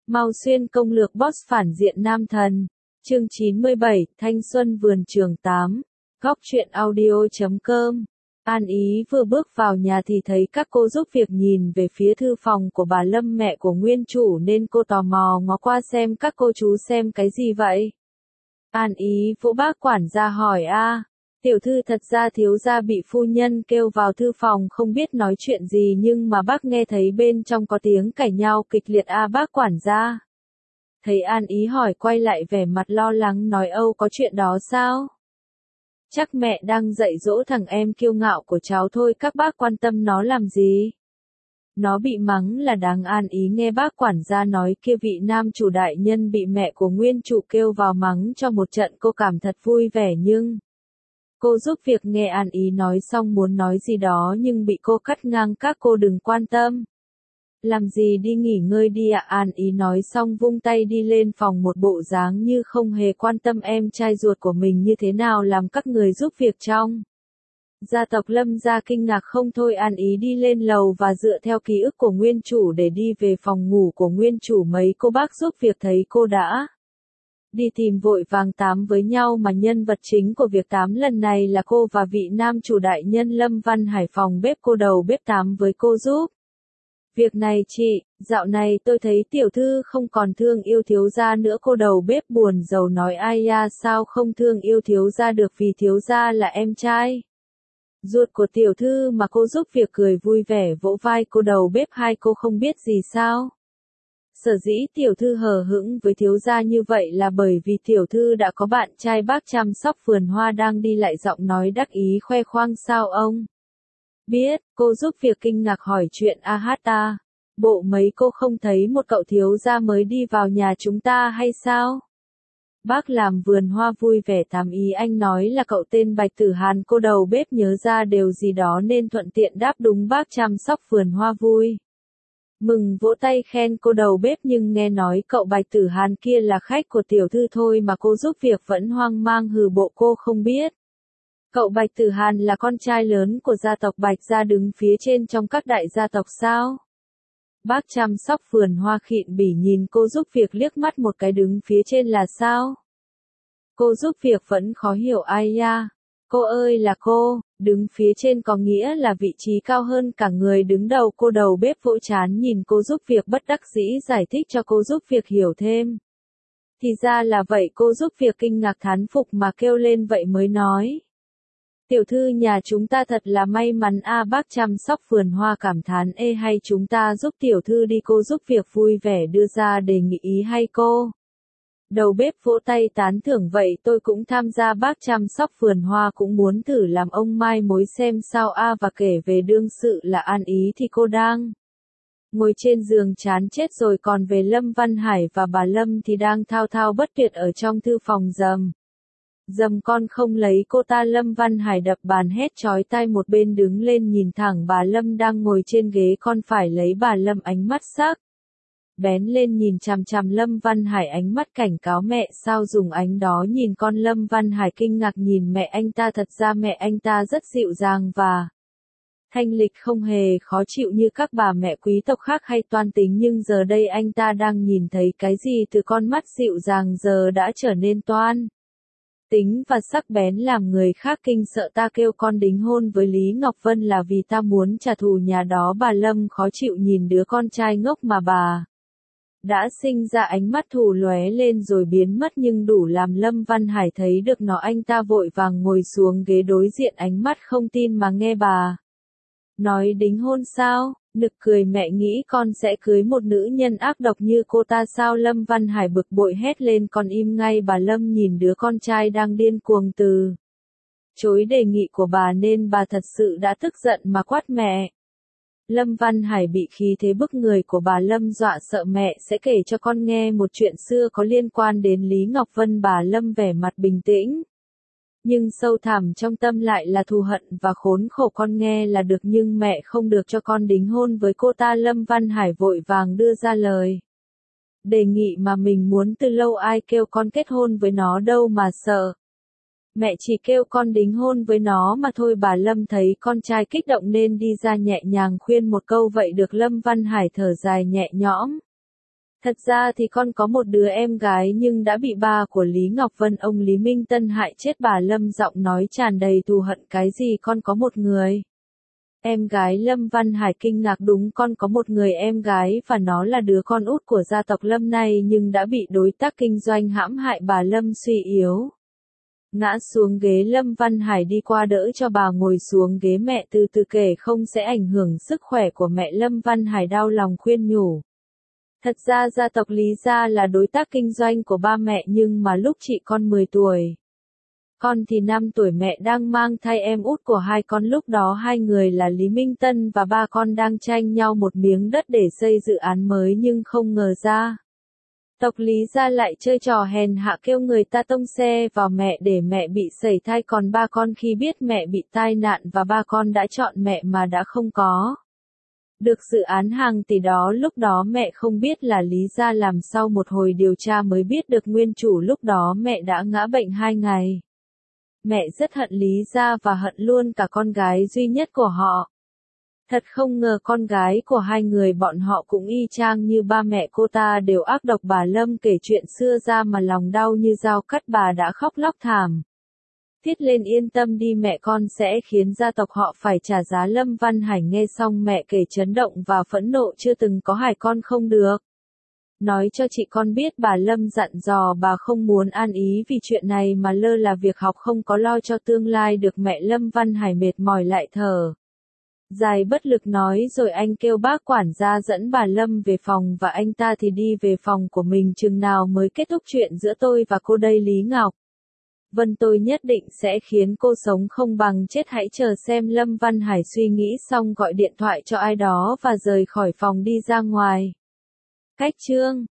Mao Xuyên công lược boss phản diện nam thần. Chương 97, Thanh xuân vườn trường 8. Góc truyện audio.com. An Ý vừa bước vào nhà thì thấy các cô giúp việc nhìn về phía thư phòng của bà Lâm, mẹ của nguyên chủ, nên cô tò mò ngó qua xem các cô chú xem cái gì vậy. An Ý vỗ bác quản gia hỏi: tiểu thư, thật ra thiếu gia bị phu nhân kêu vào thư phòng không biết nói chuyện gì, nhưng mà bác nghe thấy bên trong có tiếng cãi nhau kịch liệt. Bác quản gia. Thấy An Ý hỏi, quay lại vẻ mặt lo lắng nói: Âu, có chuyện đó sao? Chắc mẹ đang dạy dỗ thằng em kiêu ngạo của cháu thôi, các bác quan tâm nó làm gì? Nó bị mắng là đáng. An Ý nghe bác quản gia nói kia vị nam chủ đại nhân bị mẹ của nguyên chủ kêu vào mắng cho một trận, cô cảm thật vui vẻ, nhưng cô giúp việc nghe An Ý nói xong muốn nói gì đó nhưng bị cô cắt ngang: các cô đừng quan tâm. Làm gì, đi nghỉ ngơi đi ạ. An Ý nói xong vung tay đi lên phòng, một bộ dáng như không hề quan tâm em trai ruột của mình như thế nào làm các người giúp việc trong gia tộc Lâm gia kinh ngạc không thôi. An Ý đi lên lầu và dựa theo ký ức của nguyên chủ để đi về phòng ngủ của nguyên chủ. Mấy cô bác giúp việc thấy cô đã đi tìm vội vàng tám với nhau, mà nhân vật chính của việc tám lần này là cô và vị nam chủ đại nhân Lâm Văn Hải. Phòng bếp, cô đầu bếp tám với cô giúp việc này: chị, dạo này tôi thấy tiểu thư không còn thương yêu thiếu gia nữa. Cô đầu bếp buồn rầu nói: ai da, sao không thương yêu thiếu gia được, vì thiếu gia là em trai ruột của tiểu thư mà. Cô giúp việc cười vui vẻ vỗ vai cô đầu bếp: hai cô không biết gì sao? Sở dĩ tiểu thư hờ hững với thiếu gia như vậy là bởi vì tiểu thư đã có bạn trai. Bác chăm sóc vườn hoa đang đi lại, giọng nói đắc ý khoe khoang: sao ông biết? Cô giúp việc kinh ngạc hỏi chuyện bộ mấy cô không thấy một cậu thiếu gia mới đi vào nhà chúng ta hay sao? Bác làm vườn hoa vui vẻ tám: ý anh nói là cậu tên Bạch Tử Hàn. Cô đầu bếp nhớ ra điều gì đó nên thuận tiện đáp: đúng, bác chăm sóc vườn hoa vui mừng vỗ tay khen cô đầu bếp, nhưng nghe nói cậu Bạch Tử Hàn kia là khách của tiểu thư thôi mà. Cô giúp việc vẫn hoang mang: hừ, bộ cô không biết cậu Bạch Tử Hàn là con trai lớn của gia tộc Bạch gia, đứng phía trên trong các đại gia tộc sao? Bác chăm sóc vườn hoa khịn bỉ nhìn cô giúp việc liếc mắt một cái: đứng phía trên là sao? Cô giúp việc vẫn khó hiểu: ai da, cô ơi, là cô, đứng phía trên có nghĩa là vị trí cao hơn cả người đứng đầu. Cô đầu bếp vỗ trán nhìn cô giúp việc bất đắc dĩ giải thích cho cô giúp việc hiểu thêm. Thì ra là vậy. Cô giúp việc kinh ngạc thán phục mà kêu lên: vậy mới nói tiểu thư nhà chúng ta thật là may mắn. Bác chăm sóc vườn hoa cảm thán: hay chúng ta giúp tiểu thư đi? Cô giúp việc vui vẻ đưa ra đề nghị: ý hay cô? Đầu bếp vỗ tay tán thưởng: vậy tôi cũng tham gia. Bác chăm sóc vườn hoa cũng muốn thử làm ông mai mối xem sao. Và kể về đương sự là An Ý thì cô đang ngồi trên giường chán chết rồi, còn về Lâm Văn Hải và bà Lâm thì đang thao thao bất tuyệt ở trong thư phòng. Dầm con không lấy cô ta. Lâm Văn Hải đập bàn hét chói tai, một bên đứng lên nhìn thẳng bà Lâm đang ngồi trên ghế, con phải lấy. Bà Lâm ánh mắt sắc bén lên nhìn chằm chằm Lâm Văn Hải, ánh mắt cảnh cáo: mẹ sao dùng ánh đó nhìn con? Lâm Văn Hải kinh ngạc nhìn mẹ anh ta. Thật ra mẹ anh ta rất dịu dàng và thanh lịch, không hề khó chịu như các bà mẹ quý tộc khác hay toan tính, nhưng giờ đây anh ta đang nhìn thấy cái gì từ con mắt dịu dàng giờ đã trở nên toan tính và sắc bén làm người khác kinh sợ. Ta kêu con đính hôn với Lý Ngọc Vân là vì ta muốn trả thù nhà đó. Bà Lâm khó chịu nhìn đứa con trai ngốc mà bà đã sinh ra, ánh mắt thù lóe lên rồi biến mất, nhưng đủ làm Lâm Văn Hải thấy được nó. Anh ta vội vàng ngồi xuống ghế đối diện, ánh mắt không tin mà nghe bà nói: đính hôn sao? Nực cười, mẹ nghĩ con sẽ cưới một nữ nhân ác độc như cô ta sao? Lâm Văn Hải bực bội hét lên: con im ngay! Bà Lâm nhìn đứa con trai đang điên cuồng từ chối đề nghị của bà nên bà thật sự đã tức giận mà quát: mẹ! Lâm Văn Hải bị khí thế bức người của bà Lâm dọa sợ: mẹ sẽ kể cho con nghe một chuyện xưa có liên quan đến Lý Ngọc Vân. Bà Lâm vẻ mặt bình tĩnh, nhưng sâu thẳm trong tâm lại là thù hận và khốn khổ. Con nghe là được, nhưng mẹ không được cho con đính hôn với cô ta. Lâm Văn Hải vội vàng đưa ra lời đề nghị mà mình muốn từ lâu: ai kêu con kết hôn với nó đâu mà sợ. Mẹ chỉ kêu con đính hôn với nó mà thôi. Bà Lâm thấy con trai kích động nên đi ra nhẹ nhàng khuyên một câu: vậy được. Lâm Văn Hải thở dài nhẹ nhõm. Thật ra thì con có một đứa em gái nhưng đã bị ba của Lý Ngọc Vân ông Lý Minh Tân hại chết. Bà Lâm giọng nói tràn đầy thù hận. Cái gì con có một người em gái? Lâm Văn Hải kinh ngạc. Đúng, con có một người em gái và nó là đứa con út của gia tộc Lâm này nhưng đã bị đối tác kinh doanh hãm hại. Bà Lâm suy yếu ngã xuống ghế. Lâm Văn Hải đi qua đỡ cho bà ngồi xuống ghế. Mẹ từ từ kể, không sẽ ảnh hưởng sức khỏe của mẹ. Lâm Văn Hải đau lòng khuyên nhủ. Thật ra gia tộc Lý gia là đối tác kinh doanh của ba mẹ nhưng mà lúc chị con 10 tuổi. Con thì 5 tuổi mẹ đang mang thai em út của hai con. Lúc đó hai người là Lý Minh Tân và ba con đang tranh nhau một miếng đất để xây dự án mới nhưng không ngờ ra. Tộc Lý gia lại chơi trò hèn hạ kêu người ta tông xe vào mẹ để mẹ bị sẩy thai. Còn ba con khi biết mẹ bị tai nạn và ba con đã chọn mẹ mà đã không có được dự án hàng tỷ đó. Lúc đó mẹ không biết là Lý gia làm, sau một hồi điều tra mới biết được nguyên chủ. Lúc đó mẹ đã ngã bệnh 2 ngày. Mẹ rất hận Lý gia và hận luôn cả con gái duy nhất của họ. Thật không ngờ con gái của hai người bọn họ cũng y chang như ba mẹ cô ta, đều ác độc. Bà Lâm kể chuyện xưa ra mà lòng đau như dao cắt. Bà đã khóc lóc thảm thiết lên. Yên tâm đi, mẹ con sẽ khiến gia tộc họ phải trả giá. Lâm Văn Hải nghe xong mẹ kể chấn động và phẫn nộ. Chưa từng có Hải con không được. Nói cho chị con biết, bà Lâm dặn dò. Bà không muốn an ý vì chuyện này mà lơ là việc học, không có lo cho tương lai được mẹ. Lâm Văn Hải mệt mỏi lại thở dài bất lực nói rồi anh kêu bác quản gia dẫn bà Lâm về phòng và anh ta thì đi về phòng của mình. Chừng nào mới kết thúc chuyện giữa tôi và cô đây Lý Ngọc Vân? Tôi nhất định sẽ khiến cô sống không bằng chết, hãy chờ xem. Lâm Văn Hải suy nghĩ xong gọi điện thoại cho ai đó và rời khỏi phòng đi ra ngoài. Cách chương